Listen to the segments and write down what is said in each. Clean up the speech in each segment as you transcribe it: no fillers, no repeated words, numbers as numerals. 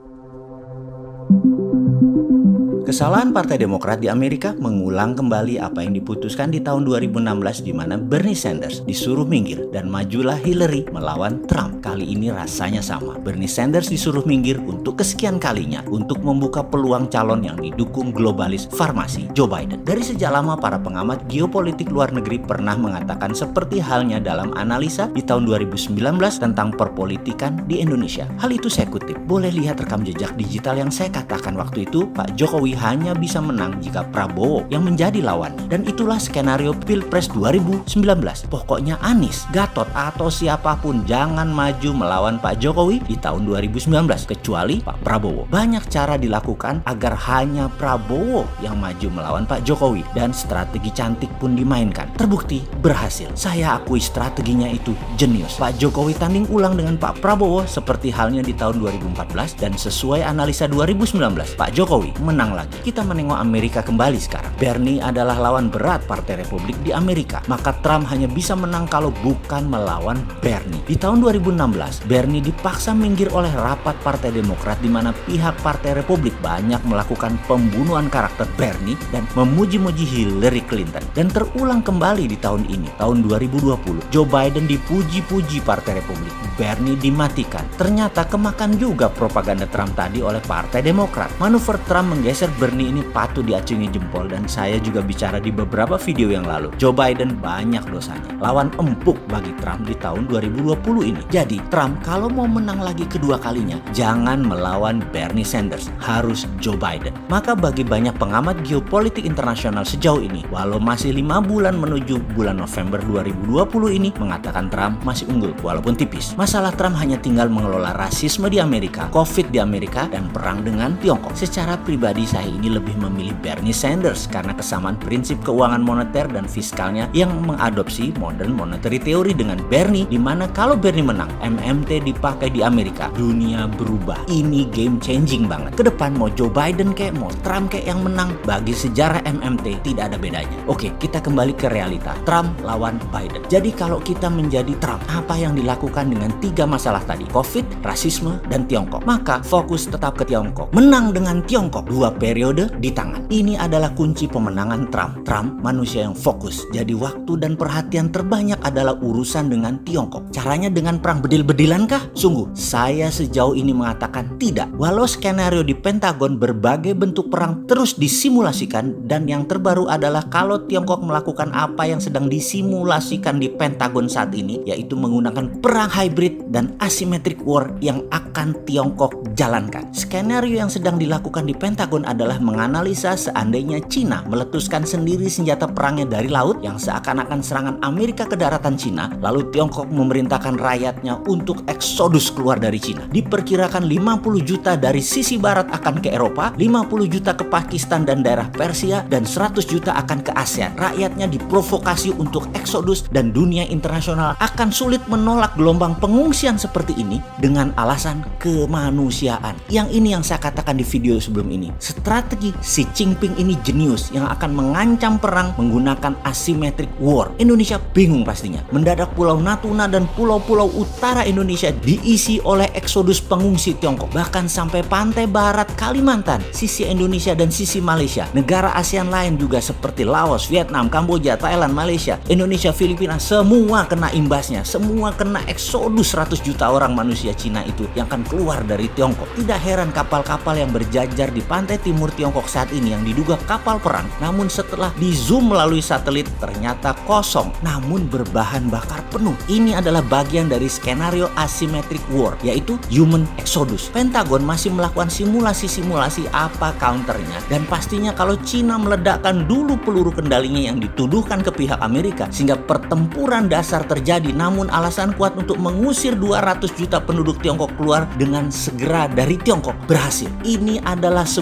Kesalahan Partai Demokrat di Amerika mengulang kembali apa yang diputuskan di tahun 2016 di mana Bernie Sanders disuruh minggir dan majulah Hillary melawan Trump. Kali ini rasanya sama. Bernie Sanders disuruh minggir untuk kesekian kalinya untuk membuka peluang calon yang didukung globalis farmasi Joe Biden. Dari sejak lama para pengamat geopolitik luar negeri pernah mengatakan seperti halnya dalam analisa di tahun 2019 tentang perpolitikan di Indonesia. Hal itu saya kutip. Boleh lihat rekam jejak digital yang saya katakan waktu itu, Pak Jokowi hanya bisa menang jika Prabowo yang menjadi lawan. Dan itulah skenario Pilpres 2019. Pokoknya Anies, Gatot, atau siapapun jangan maju melawan Pak Jokowi di tahun 2019 kecuali Pak Prabowo. Banyak cara dilakukan agar hanya Prabowo yang maju melawan Pak Jokowi dan strategi cantik pun dimainkan. Terbukti berhasil. Saya akui strateginya itu jenius. Pak Jokowi tanding ulang dengan Pak Prabowo seperti halnya di tahun 2014 dan sesuai analisa 2019 Pak Jokowi menang lagi. Kita menengok Amerika kembali sekarang. Bernie adalah lawan berat Partai Republik di Amerika. Maka Trump hanya bisa menang kalau bukan melawan Bernie. Di tahun 2016, Bernie dipaksa minggir oleh rapat Partai Demokrat di mana pihak Partai Republik banyak melakukan pembunuhan karakter Bernie dan memuji-muji Hillary Clinton. Dan terulang kembali di tahun ini, tahun 2020. Joe Biden dipuji-puji Partai Republik. Bernie dimatikan. Ternyata kemakan juga propaganda Trump tadi oleh Partai Demokrat. Manuver Trump menggeser Bernie ini patut diacungi jempol dan saya juga bicara di beberapa video yang lalu. Joe Biden banyak dosanya. Lawan empuk bagi Trump di tahun 2020 ini. Jadi Trump kalau mau menang lagi kedua kalinya jangan melawan Bernie Sanders. Harus Joe Biden. Maka bagi banyak pengamat geopolitik internasional sejauh ini, walau masih 5 bulan menuju bulan November 2020 ini, mengatakan Trump masih unggul walaupun tipis. Masalah Trump hanya tinggal mengelola rasisme di Amerika, COVID di Amerika, dan perang dengan Tiongkok. Secara pribadi saya ini lebih memilih Bernie Sanders karena kesamaan prinsip keuangan moneter dan fiskalnya yang mengadopsi modern monetary theory dengan Bernie, di mana kalau Bernie menang, MMT dipakai di Amerika, dunia berubah. Ini game changing banget. Kedepan mau Joe Biden kayak mau Trump kayak yang menang, bagi sejarah MMT tidak ada bedanya. Oke, kita kembali ke realita. Trump lawan Biden. Jadi kalau kita menjadi Trump, apa yang dilakukan dengan 3 masalah tadi? COVID, rasisme, dan Tiongkok. Maka fokus tetap ke Tiongkok. Menang dengan Tiongkok. 2 periode di tangan. Ini adalah kunci pemenangan Trump. Trump manusia yang fokus. Jadi waktu dan perhatian terbanyak adalah urusan dengan Tiongkok. Caranya dengan perang bedil-bedilankah? Sungguh, saya sejauh ini mengatakan tidak. Walau skenario di Pentagon berbagai bentuk perang terus disimulasikan dan yang terbaru adalah kalau Tiongkok melakukan apa yang sedang disimulasikan di Pentagon saat ini, yaitu menggunakan perang hybrid dan asymmetric war yang akan Tiongkok jalankan. Skenario yang sedang dilakukan di Pentagon adalah menganalisa seandainya Cina meletuskan sendiri senjata perangnya dari laut yang seakan-akan serangan Amerika ke daratan Cina, lalu Tiongkok memerintahkan rakyatnya untuk eksodus keluar dari Cina. Diperkirakan 50 juta dari sisi barat akan ke Eropa, 50 juta ke Pakistan dan daerah Persia, dan 100 juta akan ke ASEAN. Rakyatnya diprovokasi untuk eksodus dan dunia internasional akan sulit menolak gelombang pengungsian seperti ini dengan alasan kemanusiaan. Yang ini yang saya katakan di video sebelum ini. Strategi Xi Jinping ini jenius yang akan mengancam perang menggunakan asymmetric war. Indonesia bingung pastinya. Mendadak Pulau Natuna dan pulau-pulau utara Indonesia diisi oleh eksodus pengungsi Tiongkok. Bahkan sampai pantai barat Kalimantan, sisi Indonesia dan sisi Malaysia. Negara ASEAN lain juga seperti Laos, Vietnam, Kamboja, Thailand, Malaysia, Indonesia, Filipina, semua kena imbasnya. Semua kena eksodus 100 juta orang manusia Cina itu yang akan keluar dari Tiongkok. Tidak heran kapal-kapal yang berjajar di pantai timur Tiongkok saat ini yang diduga kapal perang, namun setelah di zoom melalui satelit ternyata kosong, namun berbahan bakar penuh. Ini adalah bagian dari skenario asymmetric war, yaitu human exodus. Pentagon masih melakukan simulasi-simulasi apa counternya, dan pastinya kalau Cina meledakkan dulu peluru kendalinya yang dituduhkan ke pihak Amerika sehingga pertempuran dasar terjadi, namun alasan kuat untuk mengusir 200 juta penduduk Tiongkok keluar dengan segera dari Tiongkok berhasil. Ini adalah sebuah kepastian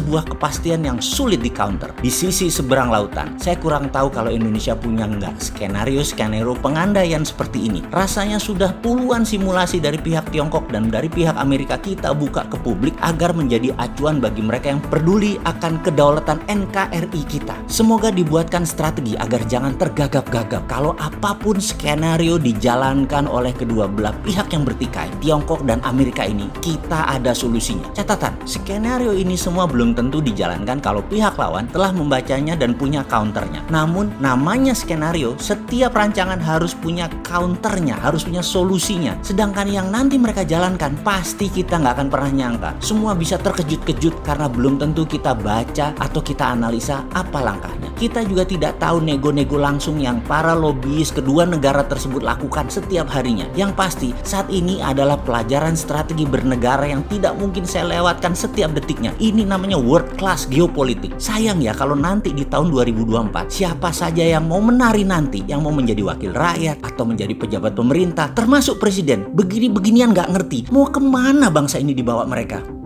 ketidakpastian yang sulit di-counter. Di sisi seberang lautan, saya kurang tahu kalau Indonesia punya nggak skenario pengandaian seperti ini. Rasanya sudah puluhan simulasi dari pihak Tiongkok dan dari pihak Amerika kita buka ke publik agar menjadi acuan bagi mereka yang peduli akan kedaulatan NKRI kita. Semoga dibuatkan strategi agar jangan tergagap-gagap kalau apapun skenario dijalankan oleh kedua belah pihak yang bertikai, Tiongkok dan Amerika ini, kita ada solusinya. Catatan, skenario ini semua belum tentu dijalankan kalau pihak lawan telah membacanya dan punya counternya. Namun, namanya skenario, setiap rancangan harus punya counternya, harus punya solusinya. Sedangkan yang nanti mereka jalankan, pasti kita nggak akan pernah nyangka. Semua bisa terkejut-kejut karena belum tentu kita baca atau kita analisa apa langkahnya. Kita juga tidak tahu nego-nego langsung yang para lobbyis kedua negara tersebut lakukan setiap harinya. Yang pasti, saat ini adalah pelajaran strategi bernegara yang tidak mungkin saya lewatkan setiap detiknya. Ini namanya world class geopolitik. Sayang ya kalau nanti di tahun 2024, siapa saja yang mau menari nanti, yang mau menjadi wakil rakyat atau menjadi pejabat pemerintah, termasuk presiden, begini-beginian nggak ngerti mau kemana bangsa ini dibawa mereka.